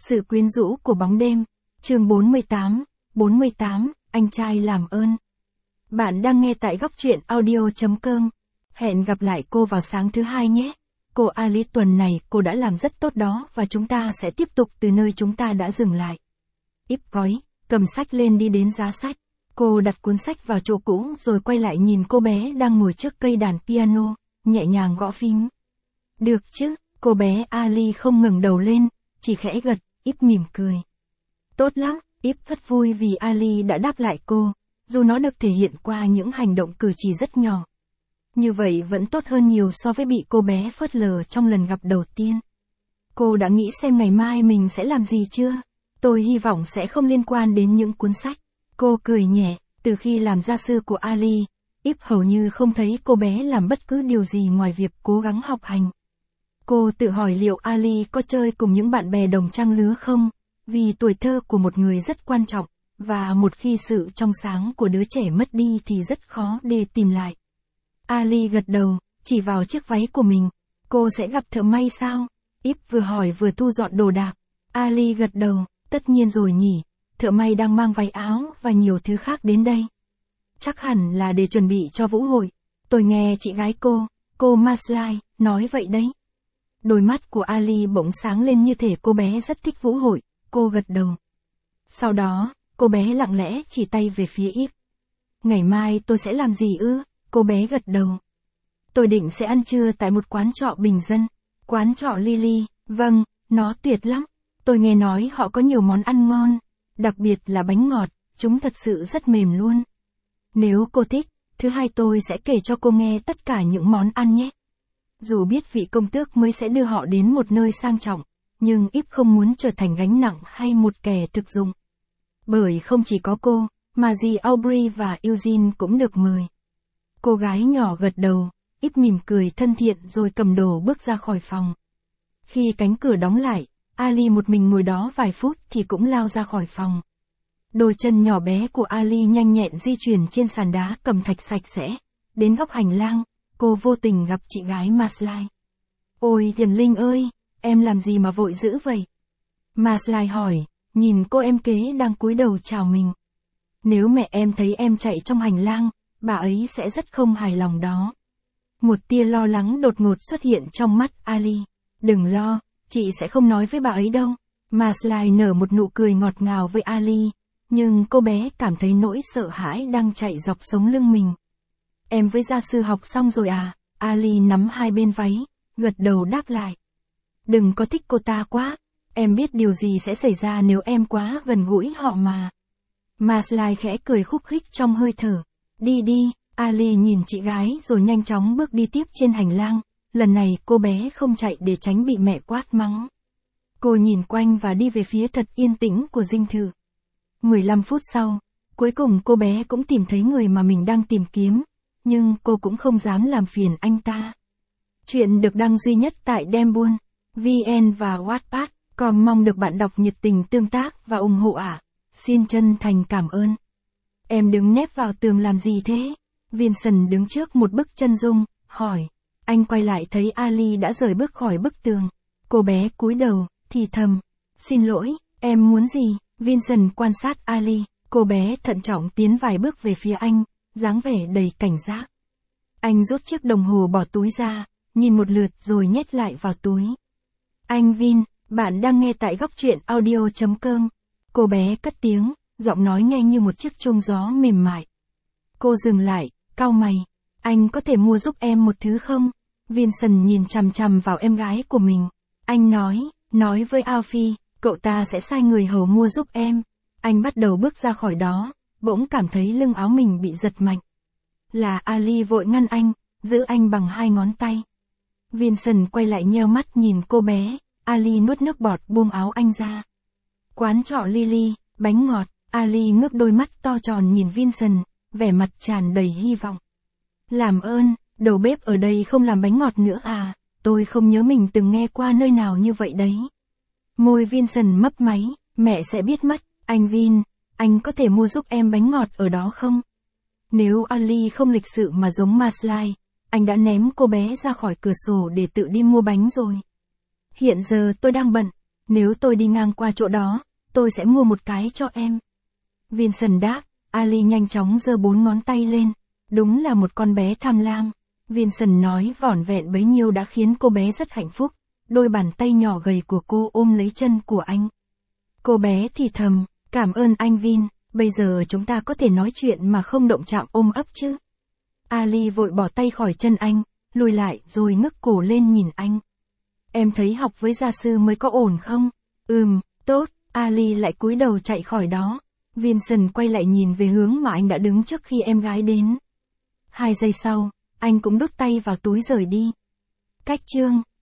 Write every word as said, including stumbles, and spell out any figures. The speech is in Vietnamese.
Sự quyến rũ của bóng đêm. Chương bốn mươi tám, bốn mươi tám, anh trai làm ơn. Bạn đang nghe tại góc truyện audio chấm com. Hẹn gặp lại cô vào sáng thứ hai nhé. Cô Ali, tuần này cô đã làm rất tốt đó và chúng ta sẽ tiếp tục từ nơi chúng ta đã dừng lại. Íp gói, cầm sách lên đi đến giá sách. Cô đặt cuốn sách vào chỗ cũ rồi quay lại nhìn cô bé đang ngồi trước cây đàn piano, nhẹ nhàng gõ phím. Được chứ, cô bé Ali không ngẩng đầu lên, chỉ khẽ gật, Íp mỉm cười. Tốt lắm, Íp rất vui vì Ali đã đáp lại cô, dù nó được thể hiện qua những hành động cử chỉ rất nhỏ. Như vậy vẫn tốt hơn nhiều so với bị cô bé phớt lờ trong lần gặp đầu tiên. Cô đã nghĩ xem ngày mai mình sẽ làm gì chưa? Tôi hy vọng sẽ không liên quan đến những cuốn sách. Cô cười nhẹ, từ khi làm gia sư của Ali, Íp hầu như không thấy cô bé làm bất cứ điều gì ngoài việc cố gắng học hành. Cô tự hỏi liệu Ali có chơi cùng những bạn bè đồng trang lứa không, vì tuổi thơ của một người rất quan trọng, và một khi sự trong sáng của đứa trẻ mất đi thì rất khó để tìm lại. Ali gật đầu, chỉ vào chiếc váy của mình. Cô sẽ gặp thợ may sao? Íp vừa hỏi vừa thu dọn đồ đạc. Ali gật đầu, tất nhiên rồi nhỉ, thợ may đang mang váy áo và nhiều thứ khác đến đây. Chắc hẳn là để chuẩn bị cho vũ hội. Tôi nghe chị gái cô, cô Maslai, nói vậy đấy. Đôi mắt của Ali bỗng sáng lên như thể cô bé rất thích vũ hội, cô gật đầu. Sau đó, cô bé lặng lẽ chỉ tay về phía Íp. Ngày mai tôi sẽ làm gì ư? Cô bé gật đầu. Tôi định sẽ ăn trưa tại một quán trọ bình dân. Quán trọ Lily, vâng, nó tuyệt lắm. Tôi nghe nói họ có nhiều món ăn ngon, đặc biệt là bánh ngọt, chúng thật sự rất mềm luôn. Nếu cô thích, thứ hai tôi sẽ kể cho cô nghe tất cả những món ăn nhé. Dù biết vị công tước mới sẽ đưa họ đến một nơi sang trọng, nhưng Íp không muốn trở thành gánh nặng hay một kẻ thực dụng. Bởi không chỉ có cô, mà dì Aubrey và Eugene cũng được mời. Cô gái nhỏ gật đầu, Íp mỉm cười thân thiện rồi cầm đồ bước ra khỏi phòng. Khi cánh cửa đóng lại, Ali một mình ngồi đó vài phút thì cũng lao ra khỏi phòng. Đôi chân nhỏ bé của Ali nhanh nhẹn di chuyển trên sàn đá cẩm thạch sạch sẽ. Đến góc hành lang, cô vô tình gặp chị gái Maslai. Ôi Hiền Linh ơi, em làm gì mà vội dữ vậy? Maslai hỏi, nhìn cô em kế đang cúi đầu chào mình. Nếu mẹ em thấy em chạy trong hành lang, bà ấy sẽ rất không hài lòng đó. Một tia lo lắng đột ngột xuất hiện trong mắt Ali. Đừng lo, chị sẽ không nói với bà ấy đâu. Maslai nở một nụ cười ngọt ngào với Ali, nhưng cô bé cảm thấy nỗi sợ hãi đang chạy dọc sống lưng mình. Em với gia sư học xong rồi à? Ali nắm hai bên váy, gật đầu đáp lại. Đừng có thích cô ta quá, em biết điều gì sẽ xảy ra nếu em quá gần gũi họ mà. Maslai khẽ cười khúc khích trong hơi thở. Đi đi, Ali nhìn chị gái rồi nhanh chóng bước đi tiếp trên hành lang. Lần này cô bé không chạy để tránh bị mẹ quát mắng. Cô nhìn quanh và đi về phía thật yên tĩnh của dinh thự. mười lăm phút sau, cuối cùng cô bé cũng tìm thấy người mà mình đang tìm kiếm, nhưng cô cũng không dám làm phiền anh ta. Chuyện được đăng duy nhất tại Dembuôn, vê en và Wattpad, còn mong được bạn đọc nhiệt tình tương tác và ủng hộ ạ. À. Xin chân thành cảm ơn. Em đứng nép vào tường làm gì thế? Vincent đứng trước một bức chân dung, hỏi. Anh quay lại thấy Ali đã rời bước khỏi bức tường. Cô bé cúi đầu, thì thầm. Xin lỗi, em muốn gì? Vincent quan sát Ali. Cô bé thận trọng tiến vài bước về phía anh, dáng vẻ đầy cảnh giác. Anh rút chiếc đồng hồ bỏ túi ra, nhìn một lượt rồi nhét lại vào túi. Anh Vin, bạn đang nghe tại góc truyện audio chấm com. Cô bé cất tiếng, giọng nói nghe như một chiếc chuông gió mềm mại. Cô dừng lại, cau mày. Anh có thể mua giúp em một thứ không? Vincent nhìn chằm chằm vào em gái của mình. Anh nói, nói với Alfie, cậu ta sẽ sai người hầu mua giúp em. Anh bắt đầu bước ra khỏi đó, bỗng cảm thấy lưng áo mình bị giật mạnh. Là Ali vội ngăn anh, giữ anh bằng hai ngón tay. Vincent quay lại nheo mắt nhìn cô bé, Ali nuốt nước bọt buông áo anh ra. Quán trọ Lily, bánh ngọt, Ali ngước đôi mắt to tròn nhìn Vincent, vẻ mặt tràn đầy hy vọng. Làm ơn, đầu bếp ở đây không làm bánh ngọt nữa à, tôi không nhớ mình từng nghe qua nơi nào như vậy đấy. Môi Vincent mấp máy, mẹ sẽ biết mất, anh Vin, anh có thể mua giúp em bánh ngọt ở đó không? Nếu Ali không lịch sự mà giống Maslai, anh đã ném cô bé ra khỏi cửa sổ để tự đi mua bánh rồi. Hiện giờ tôi đang bận, Nếu tôi đi ngang qua chỗ đó, tôi sẽ mua một cái cho em. Vincent đáp, Ali nhanh chóng giơ bốn ngón tay lên. Đúng là một con bé tham lam. Vincent nói vỏn vẹn bấy nhiêu đã khiến cô bé rất hạnh phúc. Đôi bàn tay nhỏ gầy của cô ôm lấy chân của anh. Cô bé thì thầm, cảm ơn anh Vin, bây giờ chúng ta có thể nói chuyện mà không động chạm ôm ấp chứ. Ali vội bỏ tay khỏi chân anh, lùi lại rồi ngước cổ lên nhìn anh. Em thấy học với gia sư mới có ổn không? Ừm, tốt, Ali lại cúi đầu chạy khỏi đó. Vincent quay lại nhìn về hướng mà anh đã đứng trước khi em gái đến. Hai giây sau, anh cũng đút tay vào túi rời đi. Cách chương